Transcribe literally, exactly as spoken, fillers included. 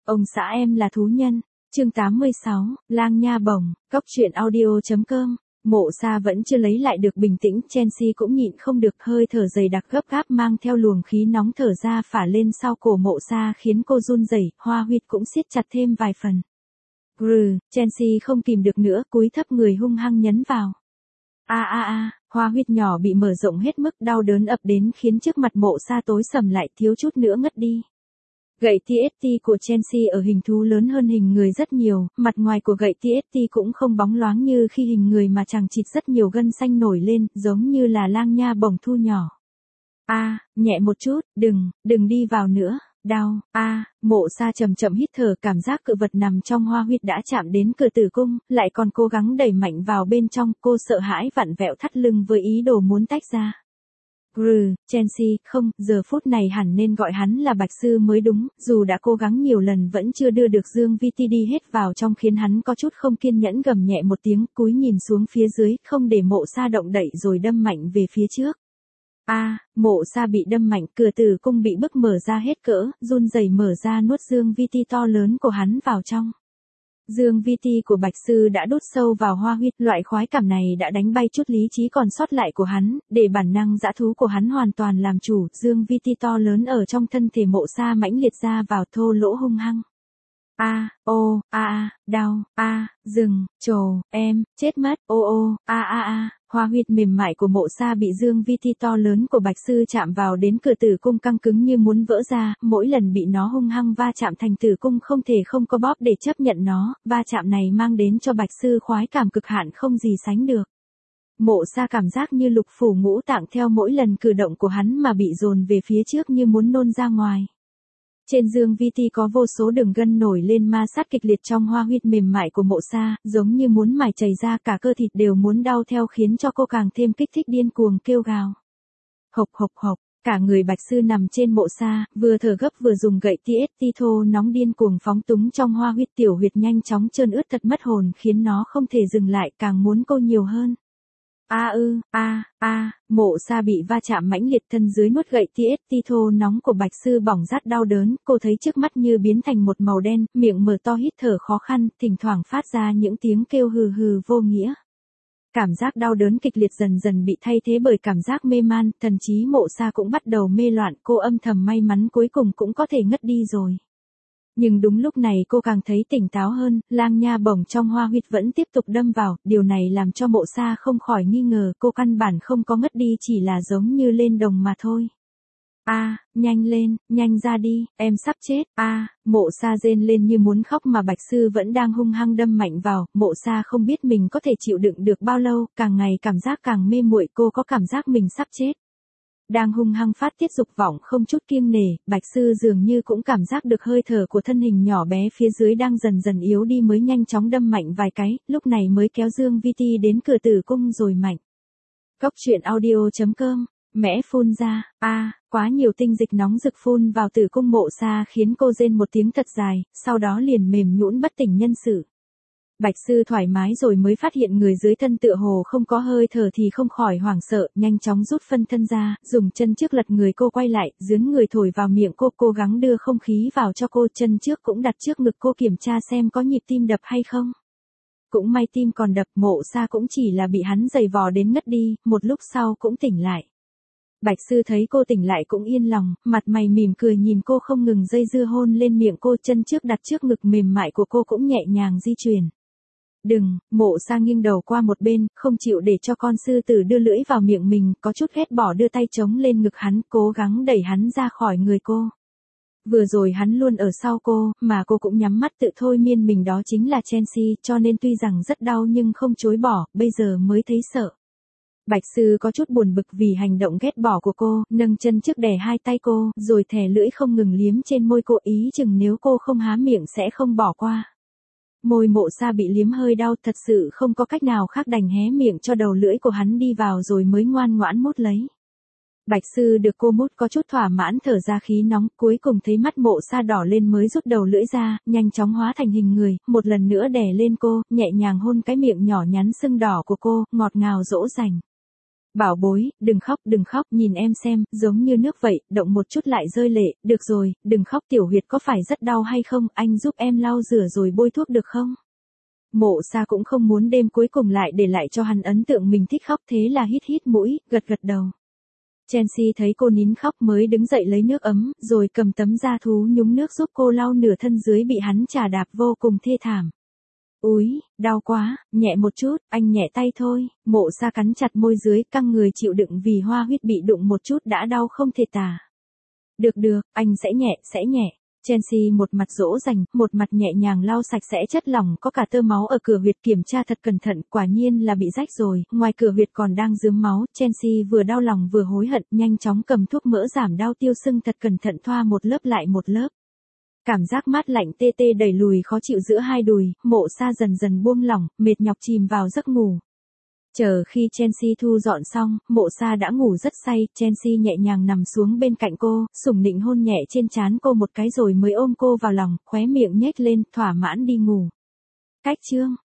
Ông xã em là thú nhân. Chương tám mươi sáu, Lang Nha Bổng, Cóc truyện audio.com. Mộ Sa vẫn chưa lấy lại được bình tĩnh, Chelsea cũng nhịn không được, hơi thở dày đặc gấp gáp mang theo luồng khí nóng thở ra phả lên sau cổ Mộ Sa khiến cô run rẩy, hoa huyệt cũng siết chặt thêm vài phần. Grừ, Chelsea không kìm được nữa, cúi thấp người hung hăng nhấn vào. A a a, hoa huyệt nhỏ bị mở rộng hết mức, đau đớn ập đến khiến trước mặt Mộ Sa tối sầm lại, thiếu chút nữa ngất đi. Gậy tê ét tê của Chelsea ở hình thú lớn hơn hình người rất nhiều, mặt ngoài của gậy tê ét tê cũng không bóng loáng như khi hình người mà chằng chịt rất nhiều gân xanh nổi lên, giống như là Lang Nha Bổng thu nhỏ. A, à, nhẹ một chút, đừng, đừng đi vào nữa, đau. A, à, Mộ Sa chậm chậm hít thở, cảm giác cự vật nằm trong hoa huyệt đã chạm đến cửa tử cung, lại còn cố gắng đẩy mạnh vào bên trong, cô sợ hãi vặn vẹo thắt lưng với ý đồ muốn tách ra. Grừ, Chelsea, không, giờ phút này hẳn nên gọi hắn là Bạch Sư mới đúng, dù đã cố gắng nhiều lần vẫn chưa đưa được Dương Vi Ti đi hết vào trong khiến hắn có chút không kiên nhẫn, gầm nhẹ một tiếng, cúi nhìn xuống phía dưới, không để Mộ Sa động đậy rồi đâm mạnh về phía trước. A, à, Mộ Sa bị đâm mạnh, cửa tử cung bị bức mở ra hết cỡ, run rẩy mở ra nuốt Dương Vi Ti to lớn của hắn vào trong. Dương Vi Ti của Bạch Sư đã đút sâu vào hoa huyệt, loại khoái cảm này đã đánh bay chút lý trí còn sót lại của hắn, để bản năng dã thú của hắn hoàn toàn làm chủ. Dương Vi Ti to lớn ở trong thân thể Mộ Sa mãnh liệt ra vào, thô lỗ hung hăng. A, ô, a a, đau, a, dừng, trồ, em, chết mất, ô ô, a a a. Hoa huyệt mềm mại của Mộ Sa bị Dương Vi Ti to lớn của Bạch Sư chạm vào đến cửa tử cung căng cứng như muốn vỡ ra, mỗi lần bị nó hung hăng va chạm thành tử cung không thể không có bóp để chấp nhận nó, va chạm này mang đến cho Bạch Sư khoái cảm cực hạn không gì sánh được. Mộ Sa cảm giác như lục phủ ngũ tạng theo mỗi lần cử động của hắn mà bị dồn về phía trước như muốn nôn ra ngoài. Trên Dương Vi Ti có vô số đường gân nổi lên ma sát kịch liệt trong hoa huyệt mềm mại của Mộ Sa, giống như muốn mài chảy ra, cả cơ thịt đều muốn đau theo khiến cho cô càng thêm kích thích điên cuồng kêu gào. Hộc hộc hộc, cả người Bạch Sư nằm trên Mộ Sa, vừa thở gấp vừa dùng gậy tê ét tê thô nóng điên cuồng phóng túng trong hoa huyệt, tiểu huyệt nhanh chóng trơn ướt thật mất hồn khiến nó không thể dừng lại, càng muốn cô nhiều hơn. A ư, a, a, Mộ Sa bị va chạm mãnh liệt, thân dưới nuốt gậy tê ét tê thô nóng của Bạch Sư bỏng rát đau đớn, cô thấy trước mắt như biến thành một màu đen, miệng mở to hít thở khó khăn, thỉnh thoảng phát ra những tiếng kêu hừ hừ vô nghĩa. Cảm giác đau đớn kịch liệt dần dần bị thay thế bởi cảm giác mê man, thần trí Mộ Sa cũng bắt đầu mê loạn, cô âm thầm may mắn cuối cùng cũng có thể ngất đi rồi. Nhưng đúng lúc này cô càng thấy tỉnh táo hơn, Lang Nha Bổng trong hoa huyệt vẫn tiếp tục đâm vào, điều này làm cho Mộ Sa không khỏi nghi ngờ, cô căn bản không có ngất đi, chỉ là giống như lên đồng mà thôi. A, à, nhanh lên, nhanh ra đi, em sắp chết. A, à, Mộ Sa rên lên như muốn khóc mà Bạch Sư vẫn đang hung hăng đâm mạnh vào, Mộ Sa không biết mình có thể chịu đựng được bao lâu, càng ngày cảm giác càng mê muội, cô có cảm giác mình sắp chết. Đang hung hăng phát tiết dục vọng không chút kiêng nể, Bạch Sư dường như cũng cảm giác được hơi thở của thân hình nhỏ bé phía dưới đang dần dần yếu đi mới nhanh chóng đâm mạnh vài cái, lúc này mới kéo Dương Vi Ti đến cửa tử cung rồi mạnh. Cóc truyện audio.com, mẽ phun ra, a, à, quá nhiều tinh dịch nóng rực phun vào tử cung Mộ Sa khiến cô rên một tiếng thật dài, sau đó liền mềm nhũn bất tỉnh nhân sự. Bạch Sư thoải mái rồi mới phát hiện người dưới thân tựa hồ không có hơi thở thì không khỏi hoảng sợ, nhanh chóng rút phân thân ra, dùng chân trước lật người cô quay lại, dướn người thổi vào miệng cô, cố gắng đưa không khí vào cho cô, chân trước cũng đặt trước ngực cô kiểm tra xem có nhịp tim đập hay không. Cũng may tim còn đập, Mộ Sa cũng chỉ là bị hắn giày vò đến ngất đi, một lúc sau cũng tỉnh lại. Bạch Sư thấy cô tỉnh lại cũng yên lòng, mặt mày mỉm cười nhìn cô không ngừng dây dưa hôn lên miệng cô, chân trước đặt trước ngực mềm mại của cô cũng nhẹ nhàng di chuyển. Đừng, Mộ Sa nghiêng đầu qua một bên, không chịu để cho con sư tử đưa lưỡi vào miệng mình, có chút ghét bỏ đưa tay chống lên ngực hắn, cố gắng đẩy hắn ra khỏi người cô. Vừa rồi hắn luôn ở sau cô, mà cô cũng nhắm mắt tự thôi miên mình đó chính là Chelsea, cho nên tuy rằng rất đau nhưng không chối bỏ, bây giờ mới thấy sợ. Bạch Sư có chút buồn bực vì hành động ghét bỏ của cô, nâng chân trước đè hai tay cô, rồi thè lưỡi không ngừng liếm trên môi cô, ý chừng nếu cô không há miệng sẽ không bỏ qua. Môi Mộ Sa bị liếm hơi đau, thật sự không có cách nào khác đành hé miệng cho đầu lưỡi của hắn đi vào rồi mới ngoan ngoãn mút lấy. Bạch Sư được cô mút có chút thỏa mãn thở ra khí nóng, cuối cùng thấy mắt Mộ Sa đỏ lên mới rút đầu lưỡi ra, nhanh chóng hóa thành hình người, một lần nữa đè lên cô, nhẹ nhàng hôn cái miệng nhỏ nhắn sưng đỏ của cô, ngọt ngào dỗ dành. Bảo bối, đừng khóc đừng khóc, nhìn em xem, giống như nước vậy, động một chút lại rơi lệ, được rồi, đừng khóc, tiểu huyệt có phải rất đau hay không, anh giúp em lau rửa rồi bôi thuốc được không? Mộ Sa cũng không muốn đêm cuối cùng lại để lại cho hắn ấn tượng mình thích khóc, thế là hít hít mũi, gật gật đầu. Chelsea thấy cô nín khóc mới đứng dậy lấy nước ấm, rồi cầm tấm da thú nhúng nước giúp cô lau nửa thân dưới bị hắn chà đạp vô cùng thê thảm. Úi, đau quá, nhẹ một chút, anh nhẹ tay thôi. Mộ Sa cắn chặt môi dưới, căng người chịu đựng vì hoa huyết bị đụng một chút đã đau không thể tả. Được được, anh sẽ nhẹ, sẽ nhẹ. Chelsea một mặt dỗ dành, một mặt nhẹ nhàng lau sạch sẽ chất lỏng có cả tơ máu ở cửa huyệt, kiểm tra thật cẩn thận, quả nhiên là bị rách rồi, ngoài cửa huyệt còn đang rướm máu. Chelsea vừa đau lòng vừa hối hận, nhanh chóng cầm thuốc mỡ giảm đau tiêu sưng thật cẩn thận thoa một lớp lại một lớp. Cảm giác mát lạnh tê tê đẩy lùi khó chịu giữa hai đùi, Mộ Sa dần dần buông lỏng, mệt nhọc chìm vào giấc ngủ. Chờ khi Chelsea thu dọn xong, Mộ Sa đã ngủ rất say, Chelsea nhẹ nhàng nằm xuống bên cạnh cô, sủng nịnh hôn nhẹ trên trán cô một cái rồi mới ôm cô vào lòng, khóe miệng nhếch lên, thỏa mãn đi ngủ. Cách chương